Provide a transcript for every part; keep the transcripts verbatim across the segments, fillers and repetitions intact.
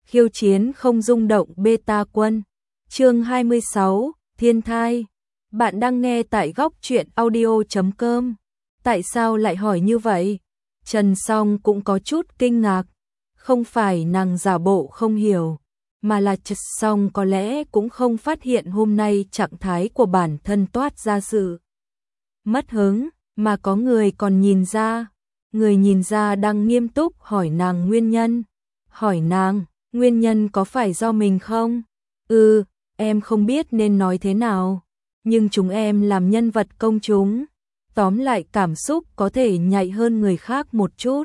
khiêu chiến không rung động beta quân. Chương hai mươi sáu, Thiên thai. Bạn đang nghe tại góc truyện audio chấm com. Tại sao lại hỏi như vậy? Trần Song cũng có chút kinh ngạc. Không phải nàng giả bộ không hiểu, mà là Trần Song có lẽ cũng không phát hiện hôm nay trạng thái của bản thân toát ra sự mất hứng, mà có người còn nhìn ra. Người nhìn ra đang nghiêm túc hỏi nàng nguyên nhân. Hỏi nàng, nguyên nhân có phải do mình không? Ừ, em không biết nên nói thế nào. Nhưng chúng em làm nhân vật công chúng. Tóm lại cảm xúc có thể nhạy hơn người khác một chút.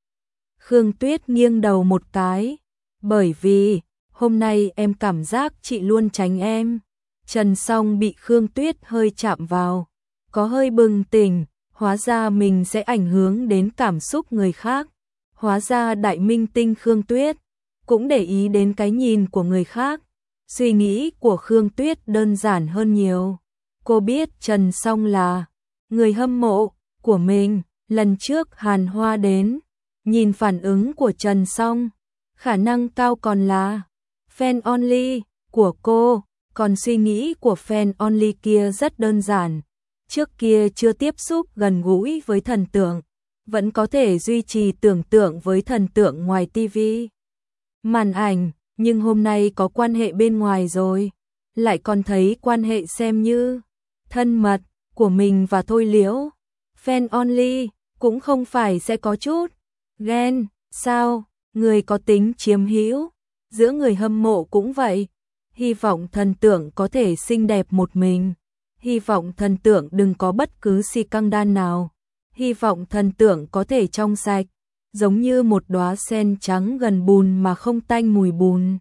Khương Tuyết nghiêng đầu một cái. Bởi vì, hôm nay em cảm giác chị luôn tránh em. Trần Song bị Khương Tuyết hơi chạm vào. Có hơi bừng tỉnh, hóa ra mình sẽ ảnh hưởng đến cảm xúc người khác. Hóa ra đại minh tinh Khương Tuyết cũng để ý đến cái nhìn của người khác. Suy nghĩ của Khương Tuyết đơn giản hơn nhiều. Cô biết Trần Song là người hâm mộ của mình. Lần trước Hàn Hoa đến, nhìn phản ứng của Trần Song, khả năng cao còn là fan only của cô. Còn suy nghĩ của fan only kia rất đơn giản. Trước kia chưa tiếp xúc gần gũi với thần tượng, vẫn có thể duy trì tưởng tượng với thần tượng ngoài tivi, màn ảnh, nhưng hôm nay có quan hệ bên ngoài rồi, lại còn thấy quan hệ xem như thân mật của mình và Thôi Liễu. Fan only cũng không phải sẽ có chút ghen, sao? Người có tính chiếm hữu, giữa người hâm mộ cũng vậy. Hy vọng thần tượng có thể xinh đẹp một mình. Hy vọng thần tượng đừng có bất cứ si căng đan nào. Hy vọng thần tượng có thể trong sạch, giống như một đóa sen trắng gần bùn mà không tanh mùi bùn.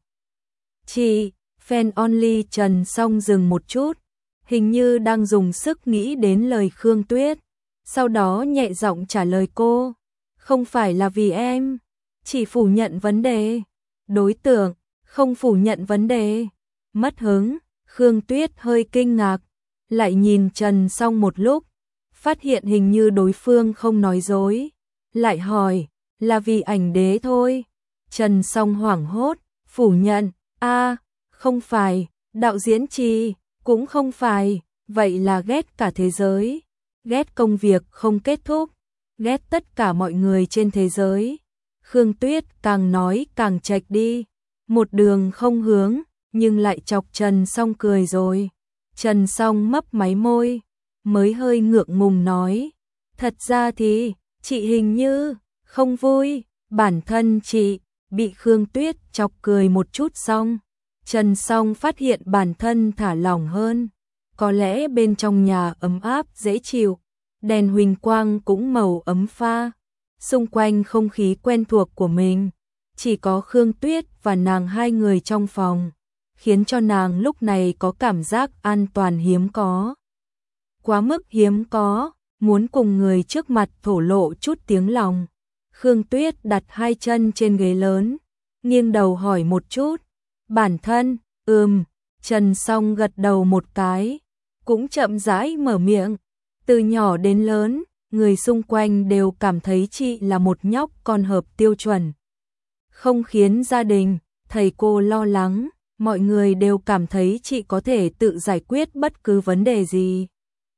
Chị, fan only Trần Song dừng một chút, hình như đang dùng sức nghĩ đến lời Khương Tuyết. Sau đó nhẹ giọng trả lời cô, không phải là vì em, chỉ phủ nhận vấn đề. Đối tượng, không phủ nhận vấn đề. Mất hứng, Khương Tuyết hơi kinh ngạc. Lại nhìn Trần Song một lúc, phát hiện hình như đối phương không nói dối, lại hỏi, là vì ảnh đế thôi. Trần Song hoảng hốt, phủ nhận, a, không phải, đạo diễn Trì, cũng không phải, vậy là ghét cả thế giới, ghét công việc không kết thúc, ghét tất cả mọi người trên thế giới. Khương Tuyết càng nói càng chệch đi, một đường không hướng, nhưng lại chọc Trần Song cười rồi. Trần Song mấp máy môi, mới hơi ngượng ngùng nói, thật ra thì, chị hình như không vui. Bản thân chị bị Khương Tuyết chọc cười một chút xong, Trần Song phát hiện bản thân thả lỏng hơn. Có lẽ bên trong nhà ấm áp dễ chịu, đèn huỳnh quang cũng màu ấm pha, xung quanh không khí quen thuộc của mình, chỉ có Khương Tuyết và nàng hai người trong phòng, khiến cho nàng lúc này có cảm giác an toàn hiếm có. Quá mức hiếm có, muốn cùng người trước mặt thổ lộ chút tiếng lòng. Khương Tuyết đặt hai chân trên ghế lớn, nghiêng đầu hỏi một chút. Bản thân, ừm, Trần Song gật đầu một cái, cũng chậm rãi mở miệng. Từ nhỏ đến lớn, người xung quanh đều cảm thấy chị là một nhóc con hợp tiêu chuẩn. Không khiến gia đình, thầy cô lo lắng. Mọi người đều cảm thấy chị có thể tự giải quyết bất cứ vấn đề gì.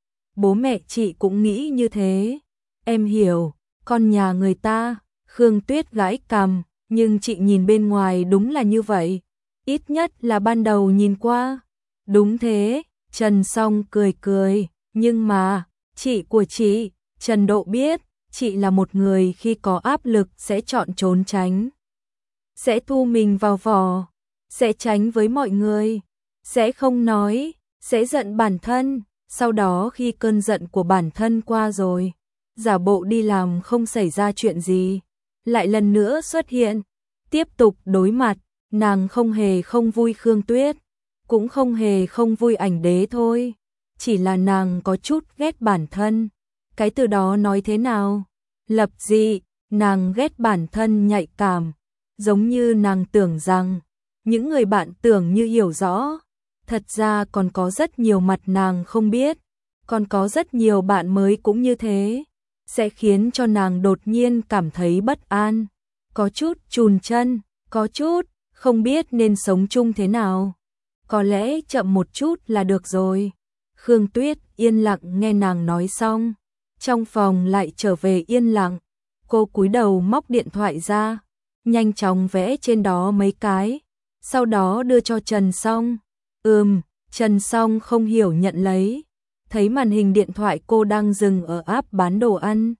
Bố mẹ chị cũng nghĩ như thế. Em hiểu, con nhà người ta. Khương Tuyết gãi cằm, nhưng chị nhìn bên ngoài đúng là như vậy. Ít nhất là ban đầu nhìn qua. Đúng thế, Trần Song cười cười. Nhưng mà, chị của chị, Trần Độ biết, chị là một người khi có áp lực sẽ chọn trốn tránh. Sẽ thu mình vào vỏ. Sẽ tránh với mọi người, sẽ không nói, sẽ giận bản thân, sau đó khi cơn giận của bản thân qua rồi, giả bộ đi làm không xảy ra chuyện gì, lại lần nữa xuất hiện, tiếp tục đối mặt. Nàng không hề không vui Khương Tuyết, cũng không hề không vui ảnh đế thôi, chỉ là nàng có chút ghét bản thân. Cái từ đó nói thế nào? Lập dị, nàng ghét bản thân nhạy cảm, giống như nàng tưởng rằng những người bạn tưởng như hiểu rõ, thật ra còn có rất nhiều mặt nàng không biết, còn có rất nhiều bạn mới cũng như thế, sẽ khiến cho nàng đột nhiên cảm thấy bất an, có chút chùn chân, có chút không biết nên sống chung thế nào. Có lẽ chậm một chút là được rồi. Khương Tuyết yên lặng nghe nàng nói xong. Trong phòng lại trở về yên lặng. Cô cúi đầu móc điện thoại ra, nhanh chóng vẽ trên đó mấy cái, sau đó đưa cho Trần Song. Ừm, Trần Song không hiểu nhận lấy. Thấy màn hình điện thoại cô đang dừng ở app bán đồ ăn.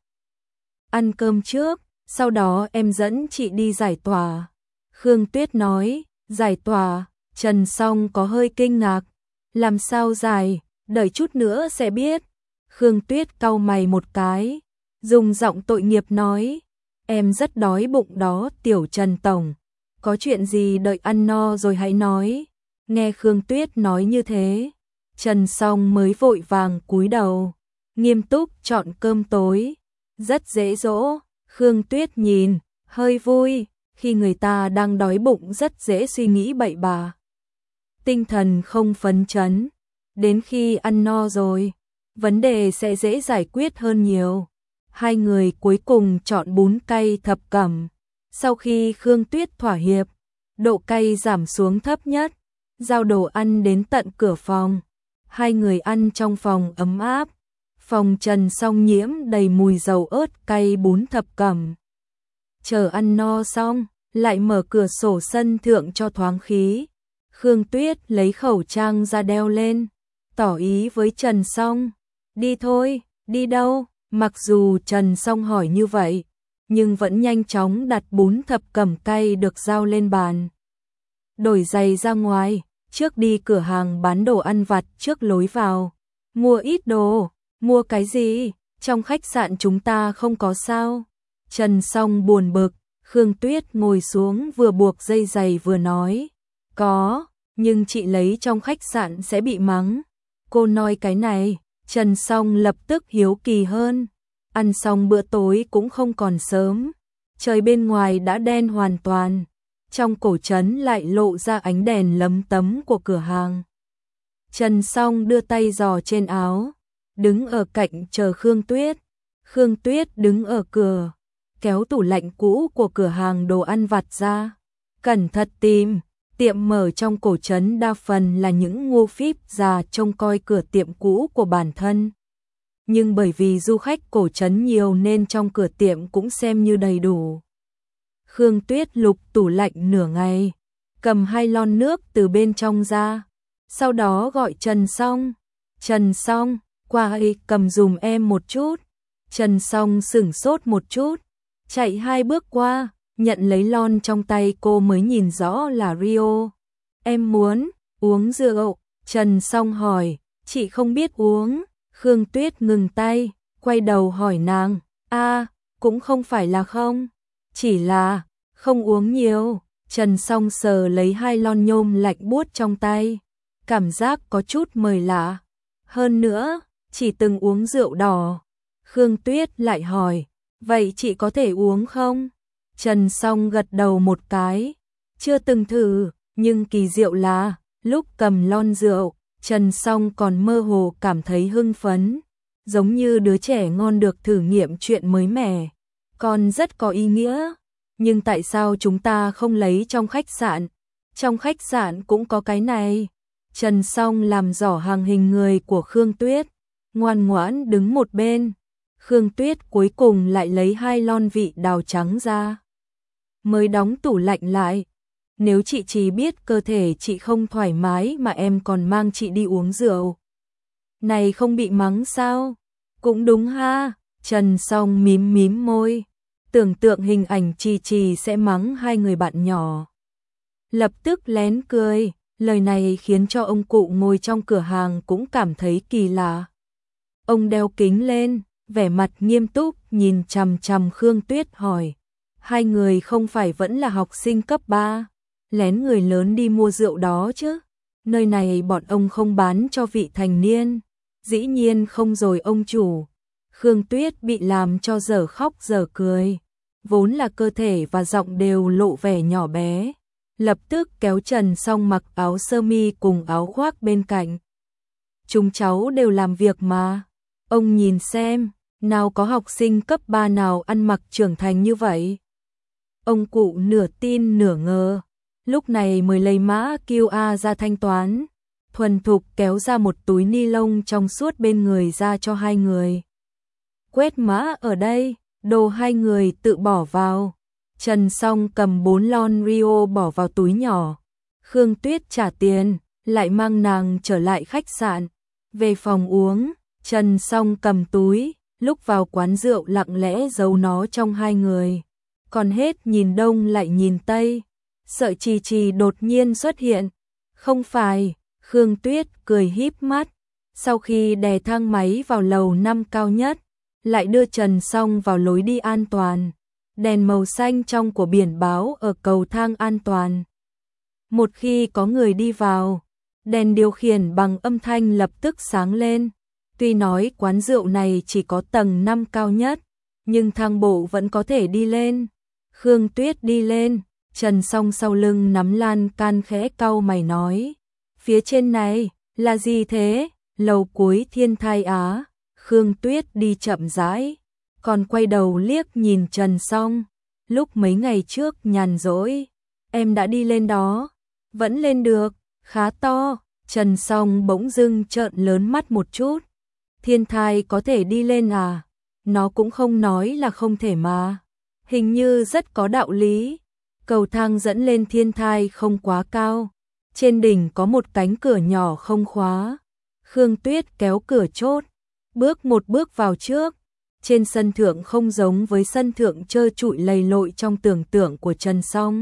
Ăn cơm trước, sau đó em dẫn chị đi giải tỏa. Khương Tuyết nói, giải tỏa. Trần Song có hơi kinh ngạc. Làm sao giải, đợi chút nữa sẽ biết. Khương Tuyết cau mày một cái, dùng giọng tội nghiệp nói, em rất đói bụng đó tiểu Trần Tổng. Có chuyện gì đợi ăn no rồi hãy nói. Nghe Khương Tuyết nói như thế, Trần Song mới vội vàng cúi đầu, nghiêm túc chọn cơm tối. Rất dễ dỗ, Khương Tuyết nhìn, hơi vui, khi người ta đang đói bụng rất dễ suy nghĩ bậy bạ. Tinh thần không phấn chấn, đến khi ăn no rồi, vấn đề sẽ dễ giải quyết hơn nhiều. Hai người cuối cùng chọn bún cay thập cẩm. Sau khi Khương Tuyết thỏa hiệp, độ cay giảm xuống thấp nhất, giao đồ ăn đến tận cửa phòng. Hai người ăn trong phòng ấm áp. Phòng Trần Song nhiễm đầy mùi dầu ớt cay bún thập cẩm. Chờ ăn no xong, lại mở cửa sổ sân thượng cho thoáng khí. Khương Tuyết lấy khẩu trang ra đeo lên, tỏ ý với Trần Song, đi thôi. Đi đâu? Mặc dù Trần Song hỏi như vậy, nhưng vẫn nhanh chóng đặt bún thập cẩm cay được giao lên bàn. Đổi giày ra ngoài, trước đi cửa hàng bán đồ ăn vặt trước lối vào. Mua ít đồ. Mua cái gì? Trong khách sạn chúng ta không có sao? Trần Song buồn bực. Khương Tuyết ngồi xuống vừa buộc dây giày vừa nói, có, nhưng chị lấy trong khách sạn sẽ bị mắng. Cô nói cái này. Trần Song lập tức hiếu kỳ hơn. Ăn xong bữa tối cũng không còn sớm. Trời bên ngoài đã đen hoàn toàn. Trong cổ trấn lại lộ ra ánh đèn lấm tấm của cửa hàng. Trần Song đưa tay giò trên áo, đứng ở cạnh chờ Khương Tuyết. Khương Tuyết đứng ở cửa, kéo tủ lạnh cũ của cửa hàng đồ ăn vặt ra. Cẩn thận tìm. Tiệm mở trong cổ trấn đa phần là những ngô phíp già trông coi cửa tiệm cũ của bản thân. Nhưng bởi vì du khách cổ trấn nhiều nên trong cửa tiệm cũng xem như đầy đủ. Khương Tuyết lục tủ lạnh nửa ngày, cầm hai lon nước từ bên trong ra. Sau đó gọi Trần Song. Trần Song, qua đây cầm dùm em một chút. Trần Song sửng sốt một chút, chạy hai bước qua. Nhận lấy lon trong tay cô mới nhìn rõ là Rio. Em muốn uống rượu. Trần Song hỏi, chị không biết uống. Khương Tuyết ngừng tay, quay đầu hỏi nàng, a, cũng không phải là không, chỉ là không uống nhiều. Trần Song sờ lấy hai lon nhôm lạnh buốt trong tay, cảm giác có chút mời lạ. Hơn nữa, chỉ từng uống rượu đỏ. Khương Tuyết lại hỏi, vậy chị có thể uống không? Trần Song gật đầu một cái, chưa từng thử, nhưng kỳ diệu là, lúc cầm lon rượu, Trần Song còn mơ hồ cảm thấy hưng phấn, giống như đứa trẻ ngon được thử nghiệm chuyện mới mẻ, còn rất có ý nghĩa. Nhưng tại sao chúng ta không lấy trong khách sạn? Trong khách sạn cũng có cái này. Trần Song làm rõ hàng hình người của Khương Tuyết, ngoan ngoãn đứng một bên. Khương Tuyết cuối cùng lại lấy hai lon vị đào trắng ra, mới đóng tủ lạnh lại. Nếu chị chỉ biết cơ thể chị không thoải mái mà em còn mang chị đi uống rượu, này không bị mắng sao? Cũng đúng ha. Trần Song mím mím môi, tưởng tượng hình ảnh Trì Trì sẽ mắng hai người bạn nhỏ. Lập tức lén cười, lời này khiến cho ông cụ ngồi trong cửa hàng cũng cảm thấy kỳ lạ. Ông đeo kính lên, vẻ mặt nghiêm túc nhìn chằm chằm Khương Tuyết hỏi, hai người không phải vẫn là học sinh cấp ba, lén người lớn đi mua rượu đó chứ? Nơi này bọn ông không bán cho vị thành niên. Dĩ nhiên không rồi ông chủ. Khương Tuyết bị làm cho dở khóc dở cười, vốn là cơ thể và giọng đều lộ vẻ nhỏ bé, lập tức kéo Trần Song mặc áo sơ mi cùng áo khoác bên cạnh. Chúng cháu đều làm việc mà, ông nhìn xem, nào có học sinh cấp ba nào ăn mặc trưởng thành như vậy. Ông cụ nửa tin nửa ngờ, lúc này mới lấy mã quy rờ ra thanh toán, thuần thục kéo ra một túi ni lông trong suốt bên người ra cho hai người. Quét mã ở đây, đồ hai người tự bỏ vào. Trần Song cầm bốn lon Rio bỏ vào túi nhỏ. Khương Tuyết trả tiền, lại mang nàng trở lại khách sạn. Về phòng uống, Trần Song cầm túi, lúc vào quán rượu lặng lẽ giấu nó trong hai người. Còn hết nhìn đông lại nhìn tây, sợ Trì Trì đột nhiên xuất hiện. Không phải, Khương Tuyết cười híp mắt, sau khi đè thang máy vào lầu năm cao nhất, lại đưa Trần Song vào lối đi an toàn. Đèn màu xanh trong của biển báo ở cầu thang an toàn. Một khi có người đi vào, đèn điều khiển bằng âm thanh lập tức sáng lên. Tuy nói quán rượu này chỉ có tầng năm cao nhất, nhưng thang bộ vẫn có thể đi lên. Khương Tuyết đi lên, Trần Song sau lưng nắm lan can khẽ cau mày nói. Phía trên này, là gì thế? Lầu cuối Thiên Thai Á. Khương Tuyết đi chậm rãi, còn quay đầu liếc nhìn Trần Song. Lúc mấy ngày trước nhàn rỗi, em đã đi lên đó. Vẫn lên được, khá to. Trần Song bỗng dưng trợn lớn mắt một chút. Thiên Thai có thể đi lên à? Nó cũng không nói là không thể mà. Hình như rất có đạo lý. Cầu thang dẫn lên Thiên Thai không quá cao. Trên đỉnh có một cánh cửa nhỏ không khóa. Khương Tuyết kéo cửa chốt, bước một bước vào trước. Trên sân thượng không giống với sân thượng trơ trụi lầy lội trong tưởng tượng của Trần Song.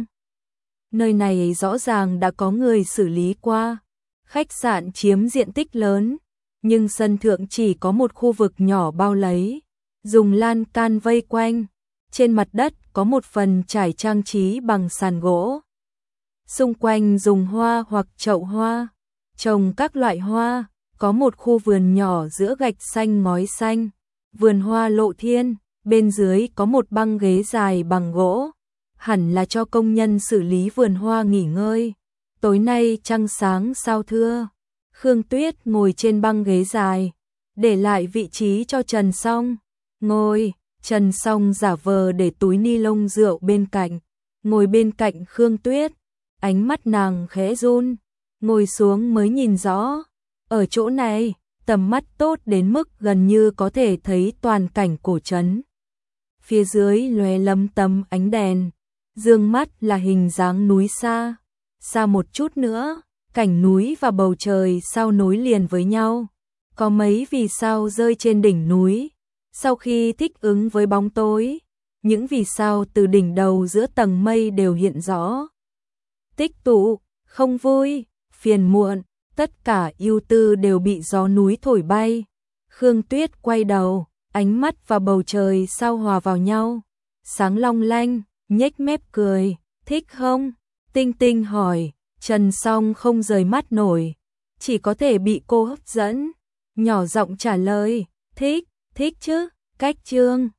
Nơi này rõ ràng đã có người xử lý qua. Khách sạn chiếm diện tích lớn, nhưng sân thượng chỉ có một khu vực nhỏ bao lấy, dùng lan can vây quanh. Trên mặt đất có một phần trải trang trí bằng sàn gỗ. Xung quanh dùng hoa hoặc chậu hoa, trồng các loại hoa. Có một khu vườn nhỏ giữa gạch xanh ngói xanh, vườn hoa lộ thiên, bên dưới có một băng ghế dài bằng gỗ, hẳn là cho công nhân xử lý vườn hoa nghỉ ngơi. Tối nay trăng sáng sao thưa. Khương Tuyết ngồi trên băng ghế dài, để lại vị trí cho Trần Song. Ngồi, Trần Song giả vờ để túi ni lông rượu bên cạnh, ngồi bên cạnh Khương Tuyết, ánh mắt nàng khẽ run, ngồi xuống mới nhìn rõ. Ở chỗ này, tầm mắt tốt đến mức gần như có thể thấy toàn cảnh cổ trấn. Phía dưới lóe lấm tấm ánh đèn, dương mắt là hình dáng núi xa. Xa một chút nữa, cảnh núi và bầu trời sao nối liền với nhau. Có mấy vì sao rơi trên đỉnh núi. Sau khi thích ứng với bóng tối, những vì sao từ đỉnh đầu giữa tầng mây đều hiện rõ. Tích tụ, không vui, phiền muộn. Tất cả ưu tư đều bị gió núi thổi bay. Khương Tuyết quay đầu, ánh mắt và bầu trời sao hòa vào nhau. Sáng long lanh, nhếch mép cười. Thích không? Tinh Tinh hỏi. Trần Song không rời mắt nổi, chỉ có thể bị cô hấp dẫn. Nhỏ giọng trả lời. Thích, thích chứ. Cách chương